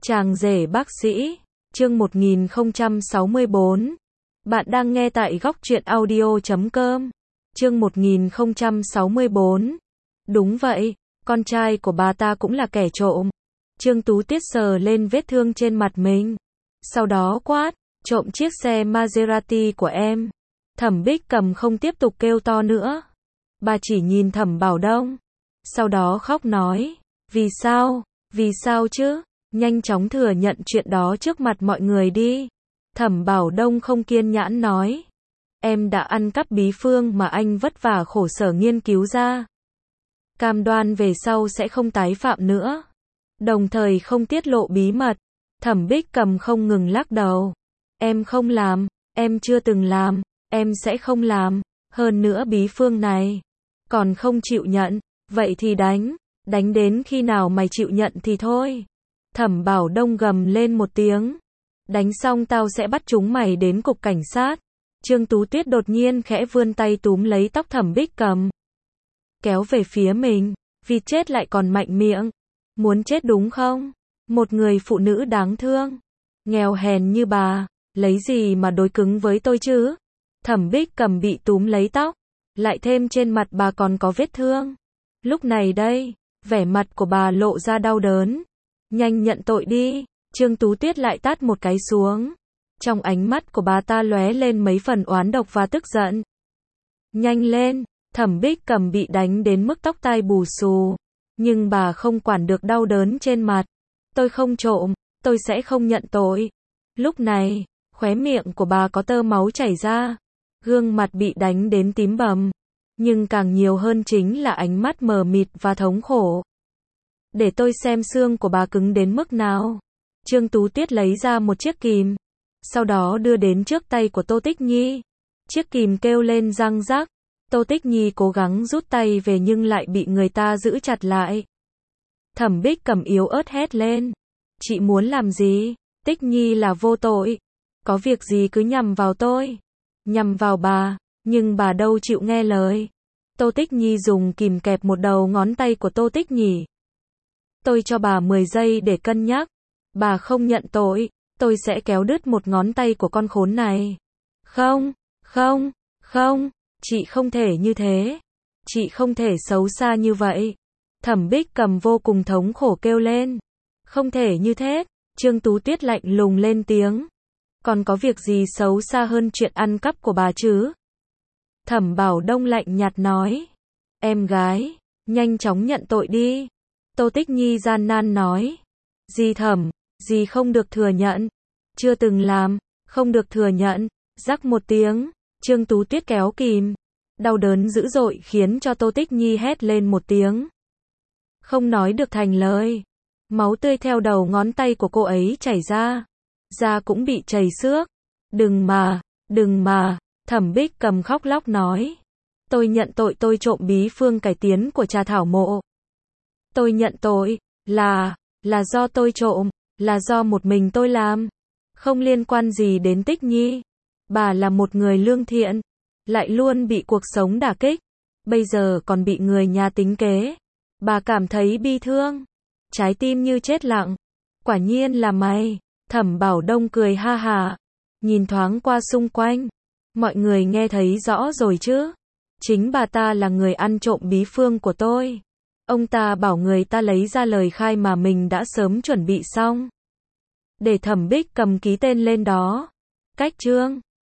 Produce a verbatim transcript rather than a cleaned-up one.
Chàng rể bác sĩ, chương một nghìn không trăm sáu mươi bốn. Bạn đang nghe tại góc truyện audio chấm com. Chương một nghìn không trăm sáu mươi bốn. Đúng vậy, con trai của bà ta cũng là kẻ trộm. Trương Tú Tiết sờ lên vết thương trên mặt mình. Sau đó quát, trộm chiếc xe Maserati của em. Thẩm Bích Cầm không tiếp tục kêu to nữa. Bà chỉ nhìn Thẩm Bảo Đông. Sau đó khóc nói, vì sao, vì sao chứ? Nhanh chóng thừa nhận chuyện đó trước mặt mọi người đi. Thẩm Bảo Đông không kiên nhẫn nói. Em đã ăn cắp bí phương mà anh vất vả khổ sở nghiên cứu ra. Cam đoan về sau sẽ không tái phạm nữa. Đồng thời không tiết lộ bí mật. Thẩm Bích Cầm không ngừng lắc đầu. Em không làm, em chưa từng làm, em sẽ không làm. Hơn nữa bí phương này, còn không chịu nhận, vậy thì đánh. Đánh đến khi nào mày chịu nhận thì thôi. Thẩm Bảo Đông gầm lên một tiếng. Đánh xong tao sẽ bắt chúng mày đến cục cảnh sát. Trương Tú Tuyết đột nhiên khẽ vươn tay túm lấy tóc Thẩm Bích Cầm. Kéo về phía mình, vì chết lại còn mạnh miệng. Muốn chết đúng không? Một người phụ nữ đáng thương. Nghèo hèn như bà, lấy gì mà đối cứng với tôi chứ? Thẩm Bích Cầm bị túm lấy tóc. Lại thêm trên mặt bà còn có vết thương. Lúc này đây, vẻ mặt của bà lộ ra đau đớn. Nhanh nhận tội đi. Trương Tú Tuyết lại tát một cái xuống. Trong ánh mắt của bà ta lóe lên mấy phần oán độc và tức giận. Nhanh lên. Thẩm Bích Cầm bị đánh đến mức tóc tai bù xù. Nhưng bà không quản được đau đớn trên mặt. Tôi không trộm, tôi sẽ không nhận tội. Lúc này, khóe miệng của bà có tơ máu chảy ra. Gương mặt bị đánh đến tím bầm. Nhưng càng nhiều hơn chính là ánh mắt mờ mịt và thống khổ. Để tôi xem xương của bà cứng đến mức nào. Trương Tú Tuyết lấy ra một chiếc kìm. Sau đó đưa đến trước tay của Tô Tích Nhi. Chiếc kìm kêu lên răng rắc. Tô Tích Nhi cố gắng rút tay về nhưng lại bị người ta giữ chặt lại. Thẩm Bích Cầm yếu ớt hét lên. Chị muốn làm gì? Tích Nhi là vô tội. Có việc gì cứ nhằm vào tôi. Nhằm vào bà. Nhưng bà đâu chịu nghe lời. Tô Tích Nhi dùng kìm kẹp một đầu ngón tay của Tô Tích Nhi. Tôi cho bà mười giây để cân nhắc. Bà không nhận tội, tôi sẽ kéo đứt một ngón tay của con khốn này. Không, không, không, chị không thể như thế. Chị không thể xấu xa như vậy. Thẩm Bích Cầm vô cùng thống khổ kêu lên. Không thể như thế. Trương Tú Tuyết lạnh lùng lên tiếng. Còn có việc gì xấu xa hơn chuyện ăn cắp của bà chứ? Thẩm Bảo Đông lạnh nhạt nói. Em gái, nhanh chóng nhận tội đi. Tô Tích Nhi gian nan nói. Dì Thẩm, dì không được thừa nhận. Chưa từng làm, không được thừa nhận. Rắc một tiếng, Trương Tú Tuyết kéo kìm. Đau đớn dữ dội khiến cho Tô Tích Nhi hét lên một tiếng. Không nói được thành lời. Máu tươi theo đầu ngón tay của cô ấy chảy ra. Da cũng bị chảy xước. Đừng mà, đừng mà. Thẩm Bích Cầm khóc lóc nói. Tôi nhận tội tôi trộm bí phương cải tiến của Trà Thảo Mộ. Tôi nhận tội, là, là do tôi trộm, là do một mình tôi làm. Không liên quan gì đến Tích Nhi. Bà là một người lương thiện, lại luôn bị cuộc sống đả kích. Bây giờ còn bị người nhà tính kế. Bà cảm thấy bi thương. Trái tim như chết lặng. Quả nhiên là mày. Thẩm Bảo Đông cười ha hà. Nhìn thoáng qua xung quanh. Mọi người nghe thấy rõ rồi chứ. Chính bà ta là người ăn trộm bí phương của tôi. Ông ta bảo người ta lấy ra lời khai mà mình đã sớm chuẩn bị xong. Để Thẩm Bích Cầm ký tên lên đó. Cách chương.